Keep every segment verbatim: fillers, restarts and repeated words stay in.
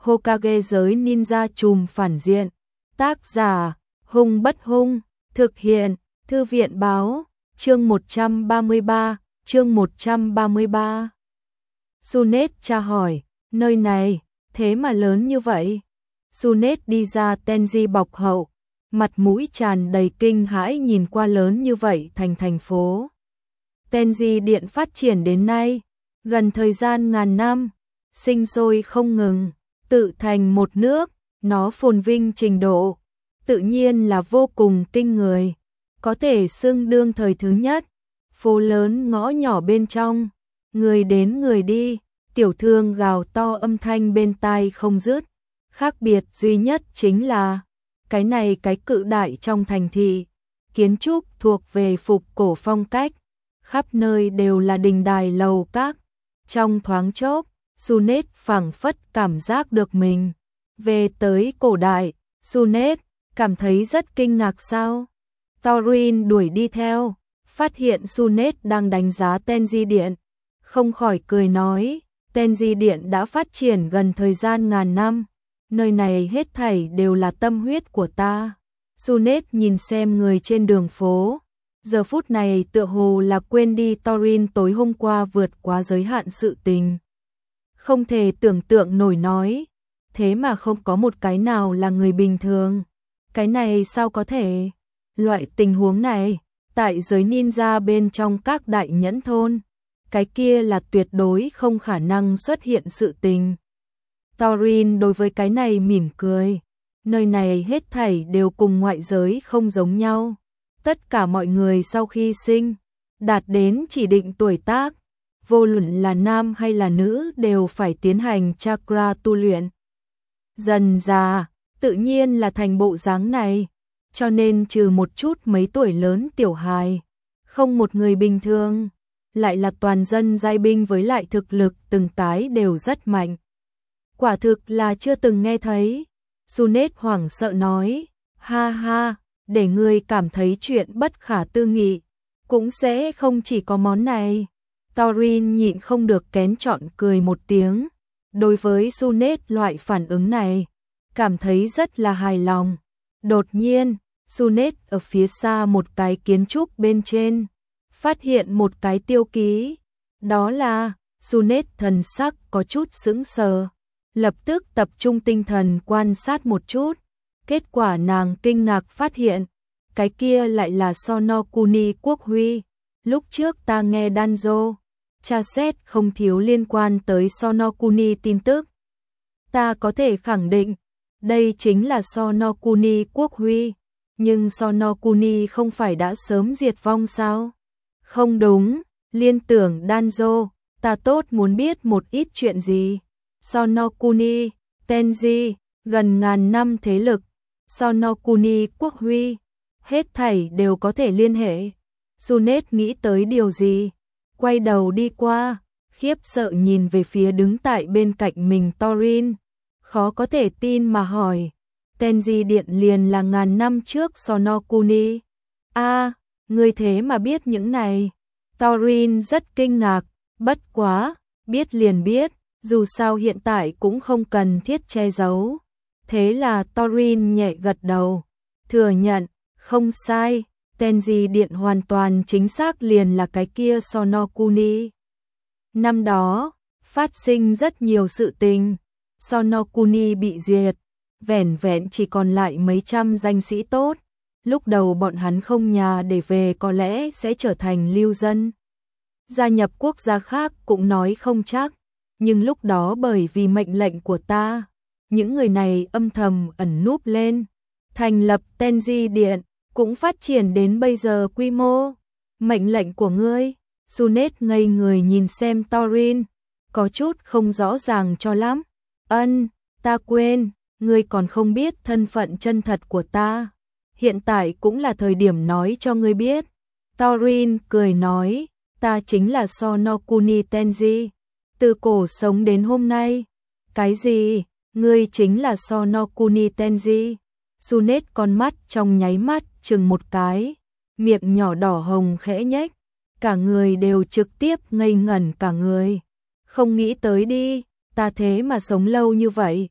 Hokage giới ninja trùm phản diện. Tác giả, Hung Bất Hung, thực hiện, Thư viện báo, chương một trăm ba mươi ba, chương một trăm ba mươi ba. Sunet tra hỏi, nơi này, thế mà lớn như vậy? Sunet đi ra Tenji bọc hậu, mặt mũi tràn đầy kinh hãi nhìn qua lớn như vậy thành thành phố. Tenji điện phát triển đến nay, gần thời gian ngàn năm, sinh sôi không ngừng, tự thành một nước, nó phồn vinh trình độ, tự nhiên là vô cùng kinh người, có thể xưng đương thời thứ nhất, phố lớn ngõ nhỏ bên trong, người đến người đi, tiểu thương gào to âm thanh bên tai không dứt, khác biệt duy nhất chính là, cái này cái cự đại trong thành thị, kiến trúc thuộc về phục cổ phong cách, khắp nơi đều là đình đài lầu các, trong thoáng chốc, Sunet phảng phất cảm giác được mình về tới cổ đại. Sunet cảm thấy rất kinh ngạc sao? Thorin đuổi đi theo, phát hiện Sunet đang đánh giá Tenji điện, không khỏi cười nói, Tenji điện đã phát triển gần thời gian ngàn năm, nơi này hết thảy đều là tâm huyết của ta. Sunet nhìn xem người trên đường phố, giờ phút này tựa hồ là quên đi Thorin tối hôm qua vượt quá giới hạn sự tình. Không thể tưởng tượng nổi nói, thế mà không có một cái nào là người bình thường. Cái này sao có thể? Loại tình huống này, tại giới ninja bên trong các đại nhẫn thôn, cái kia là tuyệt đối không khả năng xuất hiện sự tình. Thorin đối với cái này mỉm cười, nơi này hết thảy đều cùng ngoại giới không giống nhau. Tất cả mọi người sau khi sinh, đạt đến chỉ định tuổi tác, vô luận là nam hay là nữ đều phải tiến hành chakra tu luyện. Dần già, tự nhiên là thành bộ dáng này, cho nên trừ một chút mấy tuổi lớn tiểu hài, không một người bình thường, lại là toàn dân giai binh với lại thực lực từng cái đều rất mạnh. Quả thực là chưa từng nghe thấy. Sunet hoảng sợ nói, ha ha, để ngươi cảm thấy chuyện bất khả tư nghị, cũng sẽ không chỉ có món này. Thorin nhịn không được kén chọn cười một tiếng, đối với Sunet loại phản ứng này, cảm thấy rất là hài lòng. Đột nhiên, Sunet ở phía xa một cái kiến trúc bên trên, phát hiện một cái tiêu ký, đó là, Sunet thần sắc có chút sững sờ, lập tức tập trung tinh thần quan sát một chút, kết quả nàng kinh ngạc phát hiện, cái kia lại là Sonokuni quốc huy, lúc trước ta nghe Danzo tra xét không thiếu liên quan tới Sonokuni tin tức. Ta có thể khẳng định, đây chính là Sonokuni quốc huy, nhưng Sonokuni không phải đã sớm diệt vong sao? Không đúng, liên tưởng Danzo, ta tốt muốn biết một ít chuyện gì. Sonokuni, Tenji, gần ngàn năm thế lực, Sonokuni quốc huy, hết thảy đều có thể liên hệ. Sunet nghĩ tới điều gì? Quay đầu đi qua, khiếp sợ nhìn về phía đứng tại bên cạnh mình Thorin, khó có thể tin mà hỏi, Tenji điện liền là ngàn năm trước Sonokuni. A, à, ngươi thế mà biết những này. Thorin rất kinh ngạc, bất quá, biết liền biết, dù sao hiện tại cũng không cần thiết che giấu. Thế là Thorin nhẹ gật đầu, thừa nhận, không sai. Tenji điện hoàn toàn chính xác liền là cái kia Sonokuni. Năm đó, phát sinh rất nhiều sự tình, Sonokuni bị diệt, vẻn vẹn chỉ còn lại mấy trăm danh sĩ tốt, lúc đầu bọn hắn không nhà để về có lẽ sẽ trở thành lưu dân. Gia nhập quốc gia khác cũng nói không chắc, nhưng lúc đó bởi vì mệnh lệnh của ta, những người này âm thầm ẩn núp lên, thành lập Tenji điện, cũng phát triển đến bây giờ quy mô. Mệnh lệnh của ngươi? Sunet ngây người nhìn xem Thorin, có chút không rõ ràng cho lắm. Ân, ta quên, ngươi còn không biết thân phận chân thật của ta. Hiện tại cũng là thời điểm nói cho ngươi biết. Thorin cười nói, ta chính là Sonokuni Tenji, từ cổ sống đến hôm nay. Cái gì? Ngươi chính là Sonokuni Tenji? Sunet con mắt trong nháy mắt chừng một cái, miệng nhỏ đỏ hồng khẽ nhếch, cả người đều trực tiếp ngây ngẩn cả người. Không nghĩ tới đi, ta thế mà sống lâu như vậy.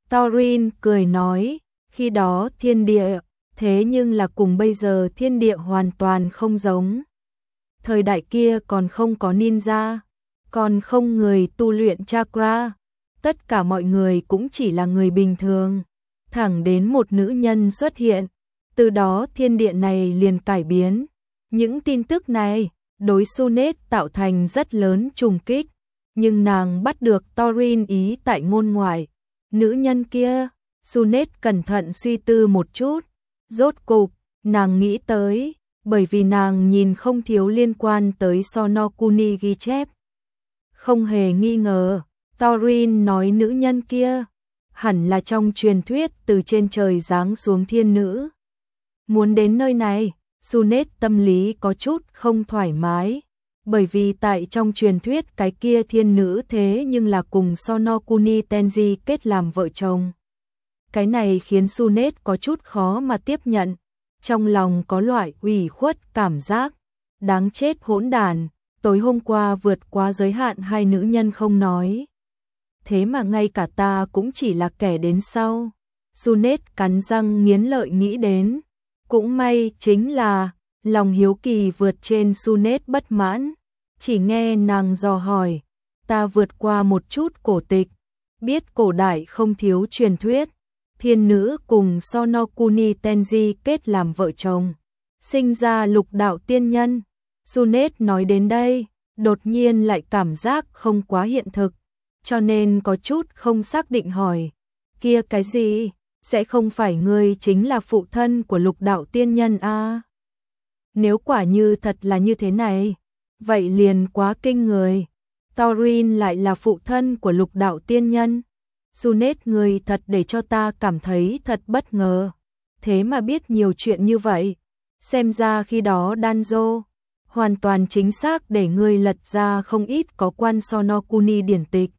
Thorin cười nói, khi đó thiên địa, thế nhưng là cùng bây giờ thiên địa hoàn toàn không giống. Thời đại kia còn không có ninja, còn không người tu luyện chakra, tất cả mọi người cũng chỉ là người bình thường. Thẳng đến một nữ nhân xuất hiện, từ đó thiên địa này liền cải biến. Những tin tức này đối Sunet tạo thành rất lớn trùng kích, nhưng nàng bắt được Thorin ý tại ngôn ngoại. Nữ nhân kia, Sunet cẩn thận suy tư một chút, rốt cục, nàng nghĩ tới, bởi vì nàng nhìn không thiếu liên quan tới Sonokuni ghi chép. Không hề nghi ngờ, Thorin nói nữ nhân kia, hẳn là trong truyền thuyết từ trên trời giáng xuống thiên nữ. Muốn đến nơi này, Sunet tâm lý có chút không thoải mái, bởi vì tại trong truyền thuyết cái kia thiên nữ thế nhưng là cùng Sonokuni Tenji kết làm vợ chồng. Cái này khiến Sunet có chút khó mà tiếp nhận, trong lòng có loại ủy khuất cảm giác, đáng chết hỗn đàn, tối hôm qua vượt qua giới hạn hai nữ nhân không nói. Thế mà ngay cả ta cũng chỉ là kẻ đến sau. Sunet cắn răng nghiến lợi nghĩ đến, cũng may chính là lòng hiếu kỳ vượt trên Sunet bất mãn, chỉ nghe nàng dò hỏi, ta vượt qua một chút cổ tịch, biết cổ đại không thiếu truyền thuyết, thiên nữ cùng Sonokuni Tenji kết làm vợ chồng, sinh ra lục đạo tiên nhân. Sunet nói đến đây, đột nhiên lại cảm giác không quá hiện thực, cho nên có chút không xác định hỏi, kia cái gì, sẽ không phải ngươi chính là phụ thân của lục đạo tiên nhân à? Nếu quả như thật là như thế này, vậy liền quá kinh người. Thorin lại là phụ thân của lục đạo tiên nhân. Sunet người thật để cho ta cảm thấy thật bất ngờ. Thế mà biết nhiều chuyện như vậy. Xem ra khi đó Danzo hoàn toàn chính xác để ngươi lật ra không ít có quan Sonokuni điển tịch.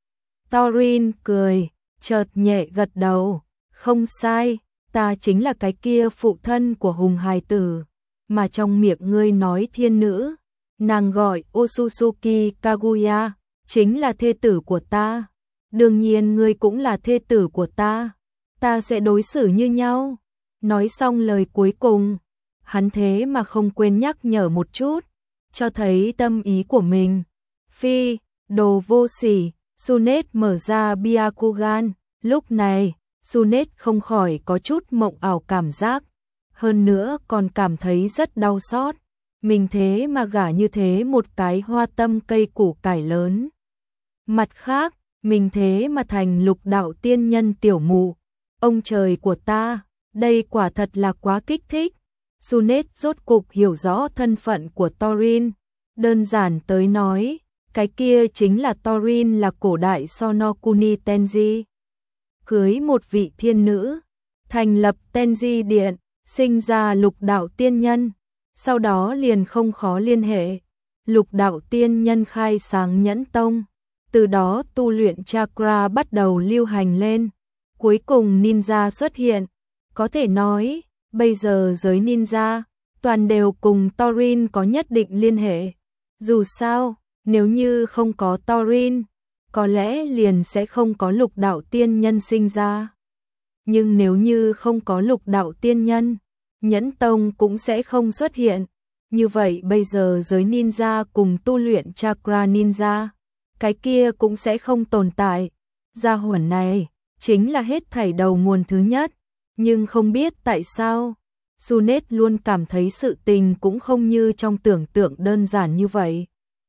Thorin cười, chợt nhẹ gật đầu. Không sai, ta chính là cái kia phụ thân của Hùng hài tử, mà trong miệng ngươi nói thiên nữ, nàng gọi Otsutsuki Kaguya, chính là thê tử của ta. Đương nhiên ngươi cũng là thê tử của ta, ta sẽ đối xử như nhau. Nói xong lời cuối cùng, hắn thế mà không quên nhắc nhở một chút, cho thấy tâm ý của mình. Phi, đồ vô sỉ, Sunet mở ra Byakugan, lúc này Sunet không khỏi có chút mộng ảo cảm giác, hơn nữa còn cảm thấy rất đau xót. Mình thế mà gả như thế một cái hoa tâm cây củ cải lớn. Mặt khác, mình thế mà thành lục đạo tiên nhân tiểu mụ. Ông trời của ta, đây quả thật là quá kích thích. Sunet rốt cục hiểu rõ thân phận của Thorin. Đơn giản tới nói, cái kia chính là Thorin là cổ đại Sonokuni Tenji. Cưới một vị thiên nữ, thành lập Tenji Điện, sinh ra lục đạo tiên nhân, sau đó liền không khó liên hệ. Lục đạo tiên nhân khai sáng Nhẫn Tông, từ đó tu luyện chakra bắt đầu lưu hành lên, cuối cùng ninja xuất hiện. Có thể nói, bây giờ giới ninja, toàn đều cùng Thorin có nhất định liên hệ. Dù sao, nếu như không có Thorin, có lẽ liền sẽ không có lục đạo tiên nhân sinh ra. Nhưng nếu như không có lục đạo tiên nhân, Nhẫn Tông cũng sẽ không xuất hiện. Như vậy bây giờ giới ninja cùng tu luyện chakra ninja, cái kia cũng sẽ không tồn tại. Gia hỏa này chính là hết thảy đầu nguồn thứ nhất. Nhưng không biết tại sao, Sunet luôn cảm thấy sự tình cũng không như trong tưởng tượng đơn giản như vậy.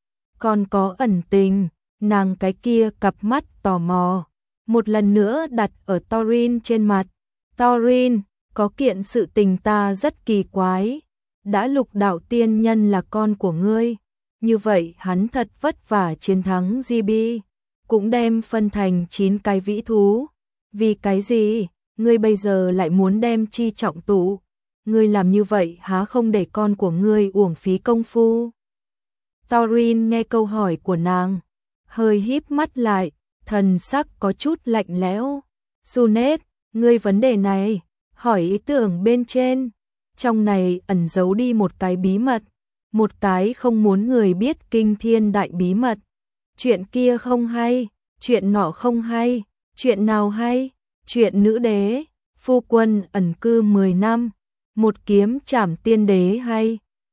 Còn có ẩn tình, nàng cái kia cặp mắt tò mò, một lần nữa đặt ở Thorin trên mặt. Thorin, có kiện sự tình ta rất kỳ quái, đã lục đạo tiên nhân là con của ngươi, như vậy hắn thật vất vả chiến thắng giê bê, cũng đem phân thành chín cái vĩ thú. Vì cái gì, ngươi bây giờ lại muốn đem chi trọng tụ? Ngươi làm như vậy há không để con của ngươi uổng phí công phu? Thorin nghe câu hỏi của nàng, hơi híp mắt lại, thần sắc có chút lạnh lẽo. Sunet, ngươi vấn đề này, hỏi ý tưởng bên trên, trong này ẩn giấu đi một cái bí mật, một cái không muốn người biết kinh thiên đại bí mật. Chuyện kia không hay, chuyện nọ không hay, chuyện nào hay? Chuyện nữ đế, phu quân ẩn cư mười năm, một kiếm trảm tiên đế hay.